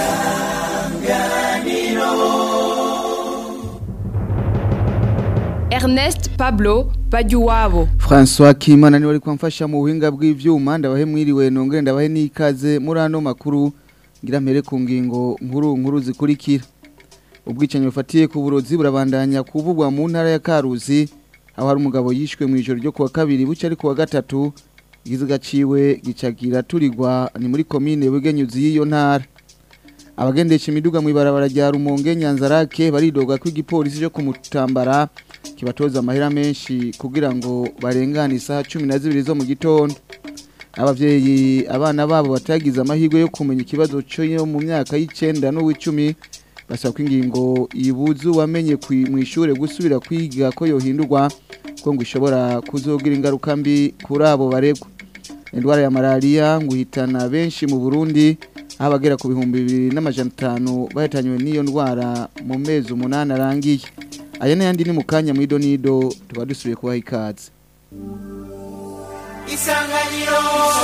Ernest Pablo Bajuwabo. François Kimana ni wari kwamfasha mu buhinga bw'ivyuma ndabahe mwiriwe nongere ndabahe nikaze muri ano makuru ngira mpere ku ngingo nkuru zikurikira. Ubwicanyi bufatiye ku burozi burabandanya kuvugwa mu ntara ya Karusi aho hari umugabo yishwe mu ijoro ryo kuwa kabiri buca ari kuwa gatatu igiziga ciwe gicagira turigwa ni muri commune Bugenyuzi y'iyo ntara. Abagendesha imiduga mu ibarabara rya Rumonge Nyanzarake baridoga ko igipolisi cyo kumutambara kibatoza amahera menshi kugira ngo barengane isaha 12 zo mu gitondo. Abavyeyi abana babo batagize amahirwe yo kumenya ikibazo cyo mu myaka y'icenda no w'icumi basaba ko ingingo ibuzu wamenye mu ishure gusubira kwiga ko yohindurwa ko ngo ishobora kuzogira ingaruka mbi kuri abo baregwa. Indwara ya malaria nguhitana benshi mu Burundi abagera ku 2500 bahitanywe n'iyo ndwara mu mezi 8 arangiye. Aya n'ayandi ni mukanya mu idonido tuba dusubiye kubaha ikaze. Isanganiro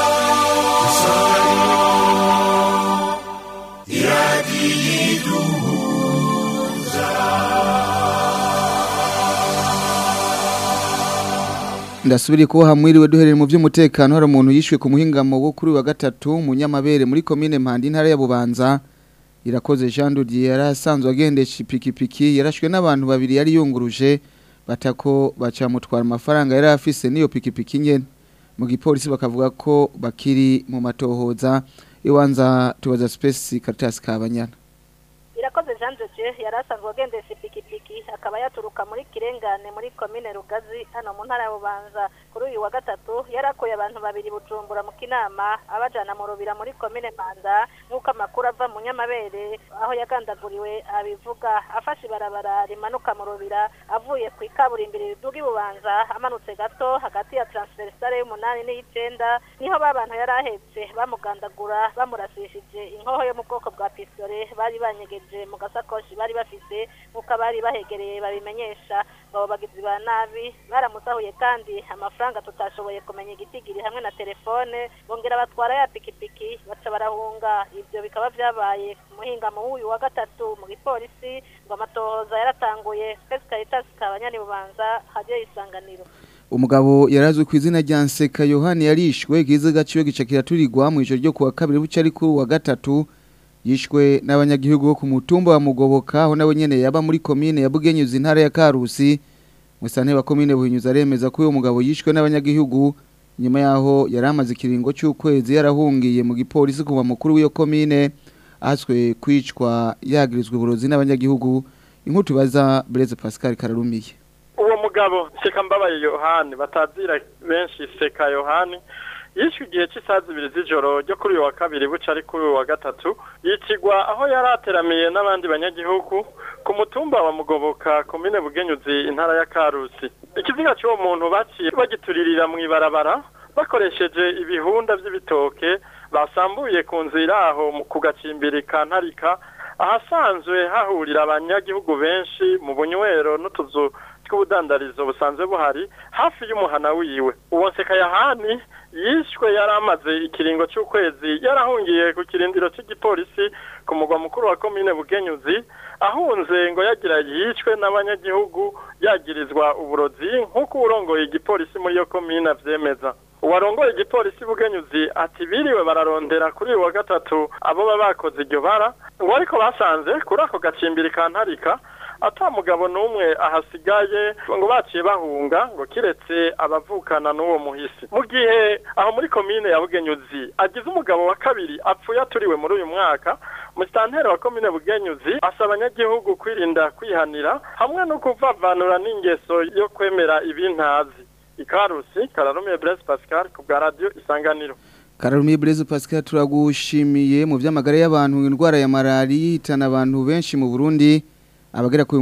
Ndasubiri ko hamwiriwe duherere mu by'umutekano hari umuntu yishwe ku muhingamo wo kuri wa gatatu mu Nyamabere muri commune Mpanda intara ya Bubanza. Irakoze Jean Dodier yarasanzwe agendesha ipikipiki yarashwe n'abantu babiri yari yunguruje batako bacamutwara amafaranga yari afise niyo pikipiki nyene. Mu gipolisi bakavuga ko bakiri mu matohoza iwanza tubaza Space Caritas Kabanyana. Irakoze Jean Dodier yarasanzwe agendesha ipikipiki akaba yaturuka muri Kirengane muri commune Rugazi hano mu ntara ya Bubanza kuri uyu wa gatatu yarakoye abantu babiri Bujumbura mu Kinama abajana mu Rubira muri commune Mpanda nkuko amakuru ava mu Nyamabere aho yagandaguriwe abivuga afashe barabara rimanuka mu Rubira avuye ku ikaburimbiri riduga Bubanza amanutse gato hagati ya transversale y'umunani n'icenda niho babantu yarahetse bamugandagura bamurasishije inkoho yo mu bwoko bwa pistole bari banyegeje mu gasakoshi bari bafise uko bari bahegereye babimenyesha babo bagizi ba nabi baramusahuye kandi amafaranga tutashoboye kumenya igitigiri hamwe na telefone bongera batwara ya pikipiki baca barahunga. Ibyo bikaba byabaye muhinga mu uyu wa gatatu mu gipolisi ngo amatohoza yaratanguye. Caritas Kabanyana Bubanza haje Isanganiro. Umugabo yarazwe ku izina rya Nseka Yohani yarishwe igiziga ciwe gicakira turigwa mu ijoro ryo kuwa kabiri buca ari kuri wa gatatu yishwe n'abanyagihugu bo ku mutumba wa Mugoboka aho nawe nyene yaba muri commune ya Bugenyuzi intara ya Karusi. Musane wa commune Buhinyuza aremeza ko uyo mugabo yishwe n'abanyagihugu nyuma yaho yaramaze ikiringo cy'ukwezi yarahungiye mu gipolisi kuva mukuru w'iyo commune aswe kwicwa yagirizwe uburozi n'abanyagihugu. Inkutu baza Blaise Pascal Kararumiye. Uwo mugabo Seka Mbabaye Yohani batazira benshi Seka Yohani yishwe igihe cy'isaha 2 z'ijoro ryo kuri uyu wa kabiri buca ari kuri uyu wa gatatu yicigwa aho yarateramiye n'abandi banyagihugu ku mutumba wa Mugoboka commune Bugenyuzi intara ya Karusi. Ikiziga cy'uwo muntu baciye bagituririra mu ibarabara bakoresheje ibihunda by'ibitoke basambuye ku nzira aho ku gacimbiri ka Ntarika ahasanzwe hahurira abanyagihugu benshi mu bunywero n'utuzu tw'ubudandarizo busanzwe buhari hafi y'umuhana wiwe. Uwo Nseka Yohani yishwe yaramaze ikiringo cy'ukwezi yarahungiye ku kirindiro cy'igipolisi ku mugwa mukuru wa commune Bugenyuzi ahunze ngo yagira yishwe n'abanyagihugu yagirizwa uburozi nkuko urongoye igipolisi muri yo commune avyemeza. Uwarongoye igipolisi Bugenyuzi ati biriwe bararondera kuri wa gatatu abo bakoze iryo bara ngo ariko basanze kuri ako gacimbiri ka Ntarika ata mugabo numwe ahasigaye ngo baciye bahunga ngo kiretse abavukana n'uwo muhisi. Mu gihe aho muri commune ya Bugenyuzi agize umugabo wa kabiri apfuye aturiwe muri uyu mwaka musitanteri wa commune Bugenyuzi asaba abanyagihugu kwirinda kwihanira hamwe no kuvavanura n'ingeso yo kwemera ibintazi. Ikarusi Kararumiye Blaise Pascal ku bwa radio Isanganiro. Kararumiye Blaise Pascal turagushimiye mu vy'amagara y'abantu indwara ya malaria itana abantu benshi mu Burundi abagera ku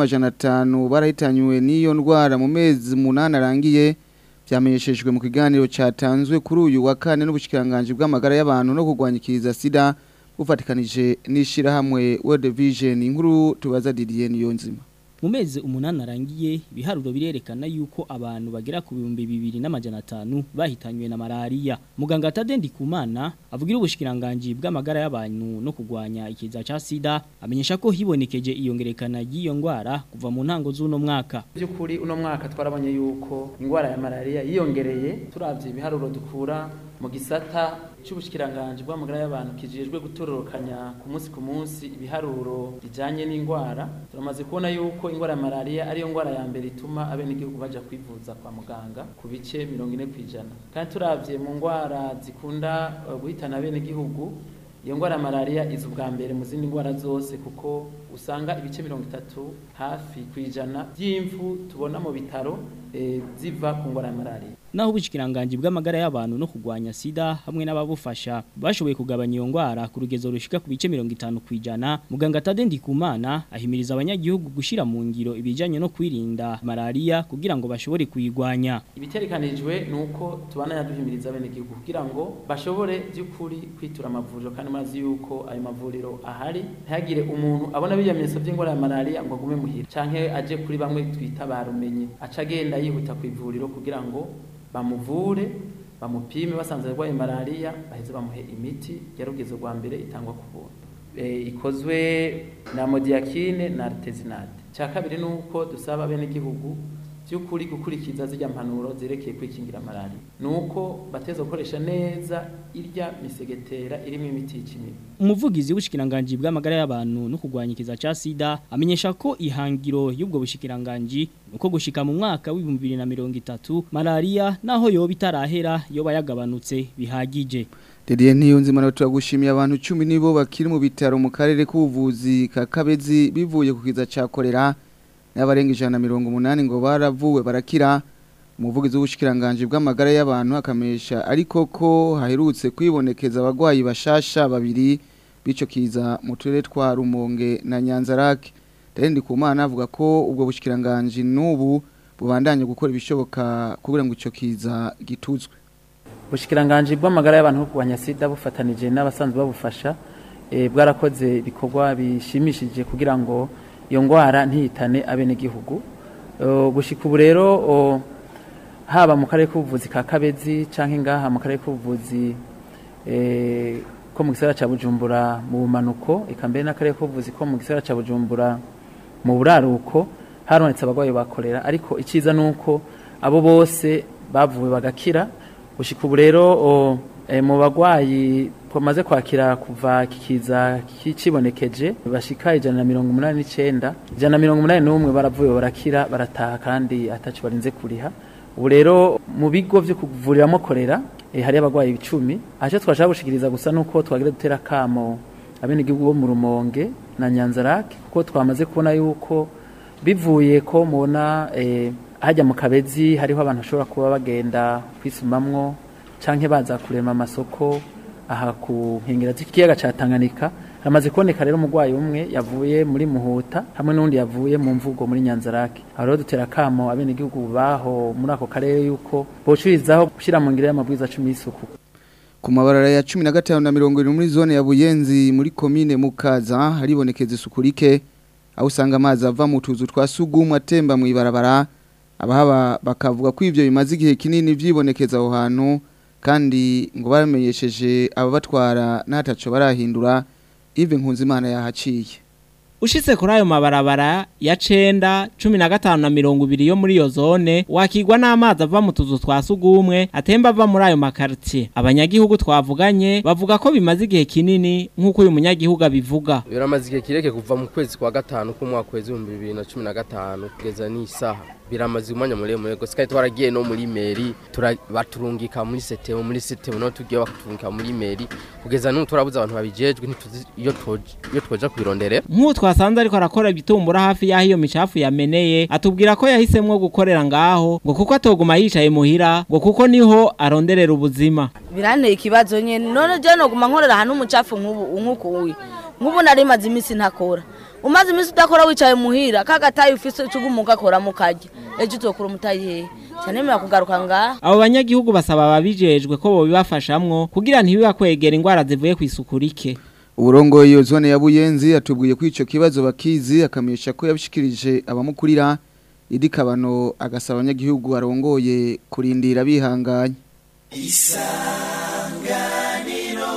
2500 barahitanywe n'iyo ndwara mu mezi 8 arangiye byamenyeshejwe mu kiganiro cyatanzwe kuri uyu wa kane n'ubushikiranganje bw'amagara y'abantu no kurwanyikiriza sida bufatikanije n'ishirahamwe World Vision. Inkuru tubaza Didier Niyonzima. mu mezi 8 arangiye ibiharuro birerekana yuko abantu bagera ku 2500 bahitanywe na malaria. Muganga Tade Ndikumana avugira ubushikiranganje bw'amagara y'abantu no kugwanya ikiza ca sida amenyesha ko hibonekeje iyongerekana y'iyo ngwara kuva mu ntango z'uno mwaka. Byukuri uno mwaka twarabonye yuko ingwara ya malaria yiyongereye turavye ibiharuro dukura mu gisata cy'ubushikiranganje bw'amagara y'abantu kijejwe gutororokanya ku munsi ibiharuro bijanye n'ingwara. Turamaze kubona yuko ingwara ya malaria ari yo ngwara ya mbere ituma abenegihugu baja kwivuza kwa muganga ku bice 40%. Kandi turavye mu ngwara zikunda guhitana abenegihugu iyo ngwara malaria izu bwa mbere mu zindi ngwara zose kuko usanga ibice 30 hafi kwijana by'imfu tubona mu bitaro ziva ku ngwara ya malaria. Naho ubushikiranganje bw'amagara y'abantu no kugwanya sida hamwe n'ababufasha bashoboye kugabanya iyo ngwara ku rugezo rushika ku bice 50 kwijana. Muganga Tade Ndikumana ahimiriza abanyagihugu gushira mu ngiro ibijanye no kwirinda malaria kugira ngo bashobore kuyigwanya. Ibiterekanijwe nuko tubana yaduhimiriza abenegihugu kugira ngo bashobore by'ukuri kwitura amavuriro kandi mazi yuko ayo mavuriro ahari ntihagire umuntu abona biyemezo by'ingwara ya malaria ngo gume muhira canke aje kuri bamwe twita barumenye acagenda yihuta ku ivuriro kugira ngo bamuvure bamupime basanze arwaye malaria baheze bamuhe imiti yarugezo rwa mbere itangwa ku buntu ikozwe na modiakine na artesunate. Cya kabiri nuko dusaba bene gihugu by'ukuri gukurikiza zijya mpanuro zerekeye kwikingira malaria nuko bateza gukoresha neza irya misegetera irimo imiti y'ikimira. Umuvugizi w'ubushikiranganje bw'amagara y'abantu no kugwanya ikiza ca sida amenyesha ko ihangiro y'ubwo bushikiranganje uko gushika mu mwaka w'2030 malaria naho yoba itarahera yoba yagabanutse bihagije. Dediye Niyonzima na turagushimiye abantu 10 nibo bakiri mu bitaro mu karere k'ubuvuzi ka Kabezi bivuye ku kiza ca kolera n'abarenga 180 ngo baravuwe barakira. Umuvugizi w'ubushikiranganje bw'amagara y'abantu akamesha ariko ko haherutse kwibonekeza abagwayi bashasha babiri bico kiza mu turere twa Rumonge na Nyanzarake. Ndikumana avuga ko ubwo bushikiranganje n'ubu bubandanye gukora ibishoboka kugira ngo ico kiza gituzwe. Ubushikiranganje bw'amagara y'abantu no kugwanya sida bufatanije n'abasanzwe babufasha bwarakoze ibikorwa bishimishije kugira ngo iyo ngwara ntihitane abenegihugu. Gushika ubu rero haba mu karere k'ubuvuzi ka Kabezi canke ngaha mu karere k'ubuvuzi ko mu gisagara ca Bujumbura mu bumanuko ikambere n'akarere k'ubuvuzi ko mu gisagara ca Bujumbura mu buraruko haronetse abagwayi bakorera ariko iciza nuko abo bose bavuwe bagakira. Gushika ubu rero mu bagwayi tumaze kwakira kuva kikiza kicibonekeje bashika 189 181 baravuye barakira barataha kandi atacu barinze kuriha. Ubu rero mu bigo byo kuvuriramo korera hari abagwayi 10 aje twashaka gushikiriza gusa nuko twagira dutera kamo abenegihugu bo mu Rumonge na Nyanzarake kuko twamaze kubona yuko bivuye ko mubona hajya mu Kabezi hariho abantu bashobora kuba bagenda kwisumamwo canke baza kurema amasoko aha ku nkengera z'ikiyaga ca Tanganyika. Hamaze kuboneka rero umugwayi umwe yavuye muri Muhuta hamwe n'undi yavuye mu Mvugo muri Nyanzarake. Aro dutera kamo abenegihugu baho muri ako karere yuko bocurizaho gushira mu ngire y'amabwiza 10 y'isuku. Ku mabarara ya 15 na 20 muri zone ya Buyenzi muri commune Mukaza haribonekeza isuku rike aho usanga amazi ava mu tuzu twa sugumwe atemba mu ibarabara. Abahaba bakavuga ko ivyo bimaze igihe kinini vyibonekeza aho hantu kandi ngo baramenyesheje ababatwara n'ataco barahindura. Ive Nkunzimana yahaciye. Ushitse kuri ayo mabarabara ya 9, 15 na 20 yo muri yo zone wakigwa n'amazi ava mu tuzu twa sugumwe atemba ava muri ayo makartie. Abanyagihugu twavuganye bavuga ko bimaze igihe kinini nk'uko uyu munyagihugu abivuga. Biramaze igihe kireke kuva mu kwezi kwa gatanu ku mwaka w'ezi 2015 kugeza n'isaha. Biramaze umwanya muremure gose kandi twaragiye no muri meri baturungika muri setemo no tugiye bakuturungika muri meri kugeza n'ubu turabuza abantu babijejwe ntituzi iyo twoja kwirondere. Nk'uko twasanze ariko arakora ibitumbura hafi yaho iyo micafu yameneye atubwira ko yahisemwo gukorera ngaho ngo kuko atoguma yicaye muhira ngo kuko niho aronderera ubuzima. Biranteye ikibazo nyene none je no guma nkorera hano umucafu nk'ubu nari maze imisi ntakora. Umaze imisi udakora wicaye muhira kagataye ufise cugumuka akora mukajya ejo utokura umutayihe cyane mya kugaruka ngaha. Abo banyagihugu basaba babijejwe ko bo bibafashamwo kugira ntibibakwegera ingwara zivuye kwisuku rike. uburongo iyo zone ya Buyenzi atubwiye ko ico kibazo bakizi akamenyesha ko yabishikirije abamukurira idikabano agasaba abanyagihugu arongoye kurindira bihanganye. Isanganiro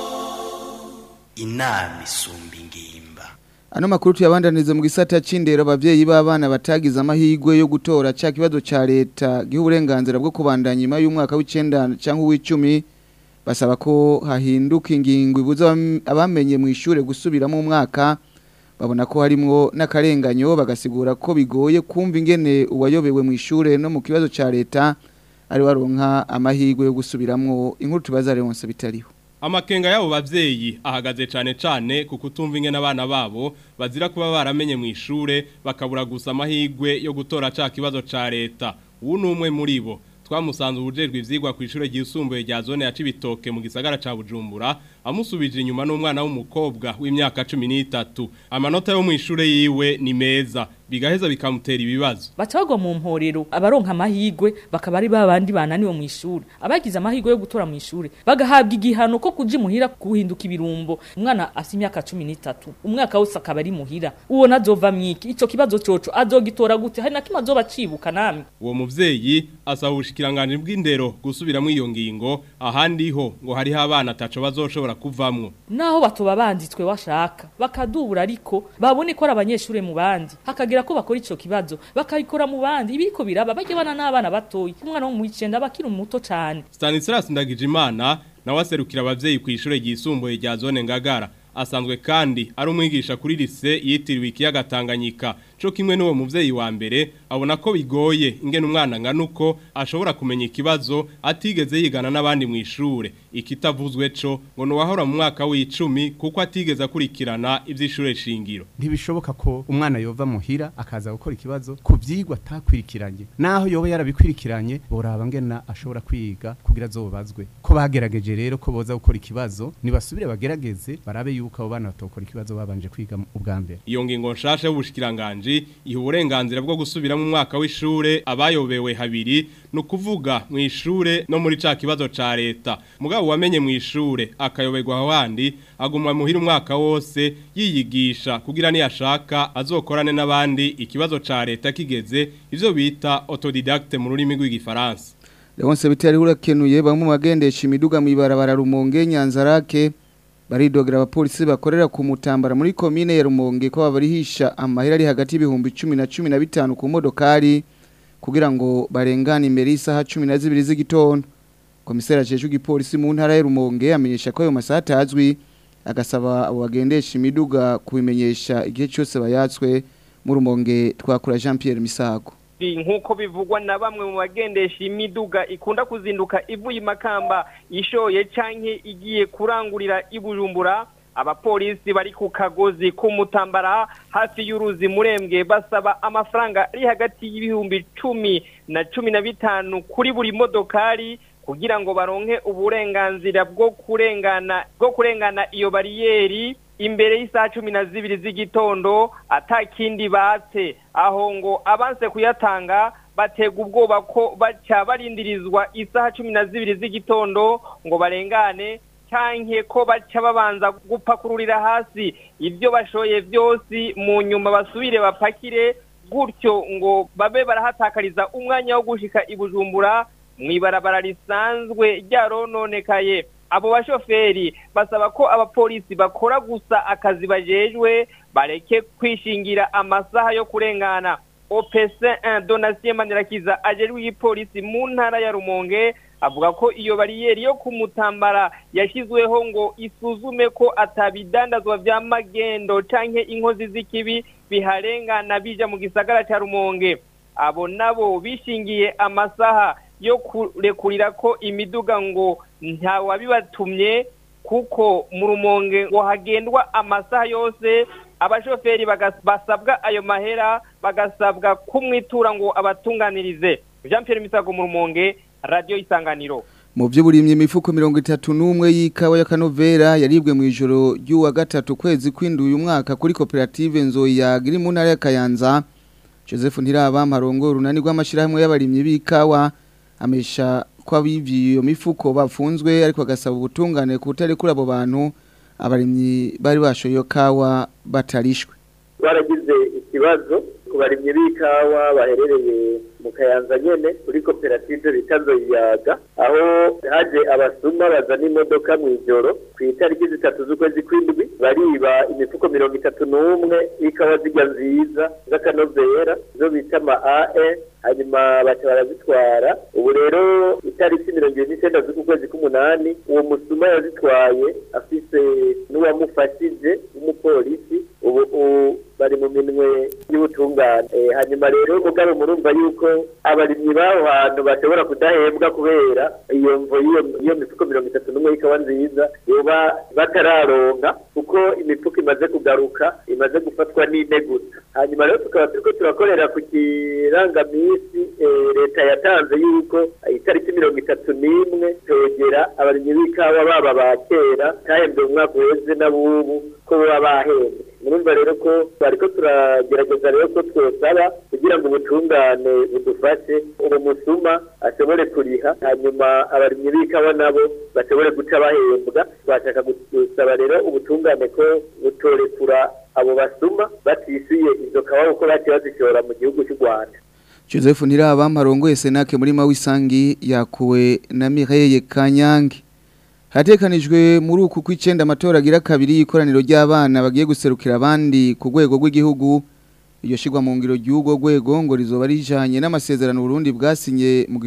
inama isumba ingimba. Ano makuru tuyabandaniza mu gisata c'indero abavyeyi b'abana batagize amahigwe yo gutora ca kibazo ca leta gihe uburenganzira bwo kubandanya nyuma y'umwaka w'icenda canke w'icumi basaba ko hahinduka ingingo ibuza abamenye mu ishure gusubiramo umwaka babona ko harimwo n'akarenganyo bagasigura ko bigoye kumva ingene uwayobewe mu ishure no mu kibazo ca leta ari waronka amahigwe yo gusubiramwo inkuru tubazare wonse bitariho. Amakenga yabo bavyeyi ahagaze cane ku kutumva ingene abana babo bazira kuba baramenye mu ishure bakabura gusa amahigwe yo gutora ca kibazo ca leta. Ubu numwe muri bo twamusanze ubujejwe ivyigwa ku ishure ryisumbuye rya zone ya Cibitoke mu gisagara ca Bujumbura amusubije inyuma n'umwana w'umukobwa w'imyaka 13 amanota yo mu ishure yiwe ni meza bigaheza bikamutera ibibazo batagwa mu mporero abaronka amahigwe bakaba ari babandi bananiwe mu ishure abagize amahigwe yo gutora mu ishure bagahabwa igihano ko kuji muhira kuhinduka ibirumbo umwana afite imyaka 13 umwaka wose akaba ari muhira uwo nazova mwiki ico kibazo coco azogitora gute hari nakima azoba cibuka namwe uwo muvyeyi asaba ubushikiranganje bw'indero gusubiramo iyo ngingo ahandi ho ngo hari abana ataco bazoshobora kuvamwo naho batoba banditswe washaka bakadubura ariko babone ko ari abanyeshure mu bandi hakagira ko bakora ico kibazo bakayikora mu bandi ibiko biraba bajye bana n'abana batoyi umwana wo mu 9 bakiri muto cyane Stanislas Ndagijimana nawe aserukira abavyeyi ku ishure ryisumbuye rya zone Ngagara asanzwe kandi ari umwigisha kuri lise yitiriwe ikiyaga Tanganyika cyo kimwe n'uwo muvyeyi wa mbere abona ko bigoye ingene umwana nganuko ashobora kumenya ikibazo atigeze yigana n'abandi mu ishure ikitavuzwe co ngo no wahora mu mwaka w'10 kuko atigeze akurikirana ivy'ishure shingiro ntibishoboka ko umwana yova muhira akaza gukora ikibazo ku vyigwa atakwirikiranye naho yoba yarabikwirikiranye boraba ngena ashobora kwiga kugira azobazwe ko bagerageje rero ko boza gukora ikibazo nibasubire bagerageze barabe yuko abo bana batokora ikibazo babanje kwiga ubwa mbere iyo ngingo nshasha y'ubushikiranganje ihe uburenganzira bwo gusubira mu mwaka w'ishure abayobewe habiri no kuvuga mu ishure no muri ca kibazo ca leta mugabo wamenye mu ishure akayoberwa handi aguma muhira umwaka wose yiyigisha kugira ni yashaka azokorane n'abandi ikibazo ca leta kigeze ivyo bita autodidacte mu rurimi rw'igifaransa Leonce bitari urakenuye bamwe mu bagendesha imiduga mu ibarabara Rumonge Nyanzarake baridogera abapolisi bakorera ku Mutambara muri commune ya Rumonge ko babarihisha amahera ari hagati y'ibihumbi 10 na 15 ku modokari kugira ngo barengane imbere isaha 12 z'igitondo komisera jeje gipolisi mu ntara ya Rumonge amenyesha ko ayo masaha atazwi agasaba abo bagendesha imiduga kubimenyesha igihe cyose bayatswe mu Rumonge twakura Jean Pierre Misago nkuko bivugwa na bamwe mu bagendesha imiduga ikunda kuzinduka ivuye Makamba ishoye canke igiye kurangurira ibujumbura abapolisi bari ku kagozi ku Mutambara hafi y'uruzi Murembwe basaba amafaranga ari hagati y'ibihumbi 10 na 15 kuri buri modokari kugira ngo baronke uburenganzira bwo kurengana iyo bariyeri imbere y'isaha 12 z'igitondo atakindi batse aho ngo abanse kuyatanga batega ubwoba ko baca barindirizwa isaha 12 z'igitondo ngo barengane cyanke ko baca babanza gupakururira hasi ibyo bashoye byose mu nyuma basubire bapakire gutyo ngo babe barahatakariza umwanya wo gushika ibujumbura mwibarabara risanzwe ryarononekaye abo bashoferi basaba ko abapolisi bakora gusa akazi bajejwe bareke kwishingira amasaha yo kurengana OPC1 Donatien Manirakiza ajejwe igipolisi mu ntara ya Rumonge avuga ko iyo bariyeri yo ku Mutambara yashizweho ngo isuzume ko atabidandazwa vya magendo canke inkozi z'ikibi biharengana bija mu gisagara ca Rumonge abo nabo bishingiye amasaha yo kurekurira ko imiduga ngo nta wabibatumye kuko mu Rumonge ngo hagendwa amasaha yose abashoferi basabwa ayo mahera bagasabwa kumwitura ngo abatunganirize Jean Pierre Misago mu Rumonge Radio Isanganiro mu by'uburimye imifuko 31 y'ikawa ya Kanovera yaribwe mu ijoro ry'uwa gatatu kwezi kw'indwi uyu mwaka kuri koperative Nzoya iri mu ntara ya Kayanza Joseph Ntiraba marongo runani rw'amashirahamwe y'abarimye b'ikawa amesha kwa bivyo mifuko bafunzwe ariko agasaba ubutungane kutari kuri abo bantu abarimyi bari bashoye iyo kawa batarishwe. Baragize ikibazo ku barimyi b'ikawa baherereye mu Kayanza nyene kuri koperative bitazo yaga aho haje abasuma bazana imodoka mu ijoro ku itariki 3 z'ukwezi kw'indwi bariba imifuko 31 ikawa zijya nziza z'akanovera zo bita ma AE hanyuma baca barazitwara. Ubu rero itariki 29 z'ukwezi k'umunani uwo musuma yazitwaye afise n'uwamufashije umupolisi ubu bari mu minwe y'ubutungane. Hanyuma rero mugabo murumva yuko abarimyi baho hantu bashobora kudahembwa kubera iyo mvo iyo mifuko 31 ikawa nziza yoba batararonka kuko imifuko imaze kugaruka imaze gufatwa n'integuta. Hanyuma rero tukaba turiko turakorera ku kirangamisi leta yatanze yuko itariki 31 tegera abarimyi b'ikawa baba bakera kahembwe mu mwaka weze n'abubu ko baba bahembwe. Murumva rero ko bariko turagerageza rero ko twosaba kugira ngo ubutungane budufashe uwo musuma ashobore kuriha hanyuma abarimyi b'ikawa nabo bashobore guca bahembwa. Bashaka gusaba rero ubutungane ko butorekura abo basuma batishyuye izo kawa uko baciye bazishora mu gihugu cy'u Rwanda. Joseph Niraba marongoye Senake muri Mawisangi yakuwe na Mireille Kanyange. Hatekanijwe muri uku kw'icenda amatora agira kabiri ikoraniro ry'abana bagiye guserukira abandi ku rwego rw'igihugu. Iyo shigwa mu ngiro ry'ugo rwego ngo rizoba rijanye n'amasezerano Burundi bwasinye mu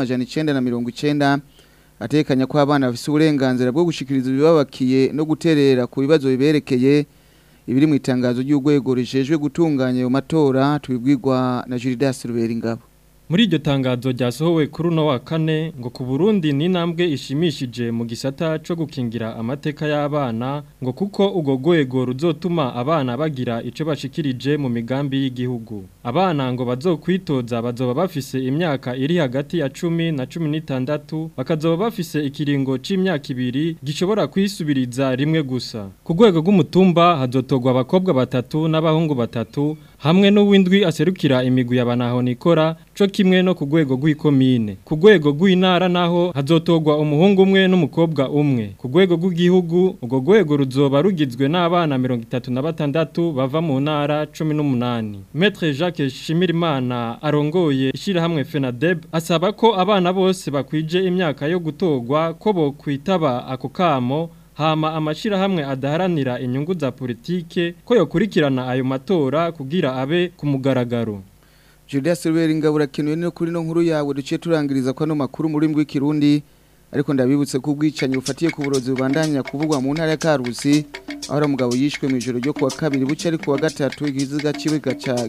1990 atekanya ko abana bafise uburenganzira bwo gushikiriza ibibabakiye no guterera ku bibazo biberekeye ibiri mu itangazo ry'urwego rijejwe gutunganya ayo matora tubibwirwa na Gildas Ruberingabo. Muri iryo tangazo ryasohowe kuri uno wa kane ngo ku Burundi ni intambwe ishimishije mu gisata cyo gukingira amateka y'abana ngo kuko ugo rwego ruzotuma abana bagira ico bashikirije mu migambi y'igihugu. Abana ngo bazokwitoza bazoba bafise imyaka iri hagati ya 10 na 16 bakazoba bafise ikiringo c'imyaka 2 gishobora kwisubiriza rimwe gusa. Ku rwego rw'umutumba hazotogwa abakobwa 3 n'abahungu 3 hamwe n'uwindwi aserukira imigwi y'abanaho nikora co kimwe no ku rwego rw'ikomine. Ku rwego rw'intara naho hazotogwa umuhungu umwe n'umukobwa umwe. Ku rwego rw'igihugu ubwo rwego ruzoba rugizwe n'abana 36 bava mu ntara 18. Maître Jacques Shimirimana arongoye ishirahamwe FENADEB asaba ko abana bose bakwije imyaka yo gutogwa ko bo kwitaba ako kamo hama amashirahamwe adaharanira inyungu za politike ko yokurikirana ayo matora kugira abe ku mugaragaro. Julius Ruberinga burakenewe no kuri no nkuru yawe duciye turangiriza kwa no makuru muri mbwe kirundi ariko ndabibutse ko ubwicanyi bufatiye ku burozi bubandanya kuvugwa mu ntara ya Karusi aho umugabo yishwe mu ijoro ryo kuwa kabiri buce ari kuwa gatatu igiziga ciwe gaca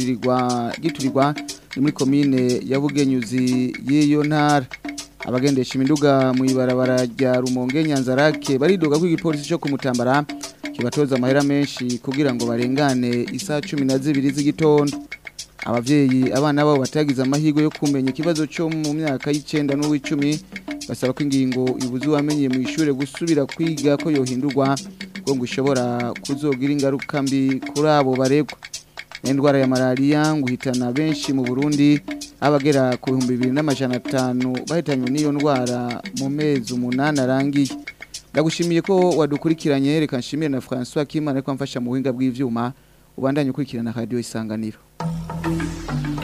giturirwa ni muri komine ya Bugenyuzi y'iyo ntara. Abagendesha imiduga mu ibarabara rya Rumonge Nyanzarake baridoga ko igipolisi cyo kumutambara kibatoza amahera menshi kugira ngo barengane isaha 12 z'igitondo. Abavyeyi abana babo batagize amahirwe yo kumenya ikibazo cyo mu myaka y'icenda n'uw'icumi basaba ko ingingo ibuzi wamenye mu ishure gusubira kwiga ko yohindurwa ngo ishobora kuzogira ingaruka mbi kuri abo baregwa. Indwara ya malaria nguhitana benshi mu Burundi abagera ku 2500 bahitanywe n'iyo ndwara mu mezi 8 arangiye. Ndagushimiye ko wadukurikiranye reka nshimire na François Kimana ko amfasha mu buhinga bw'ivyuma ubandanye ukurikirana radio Isanganiro.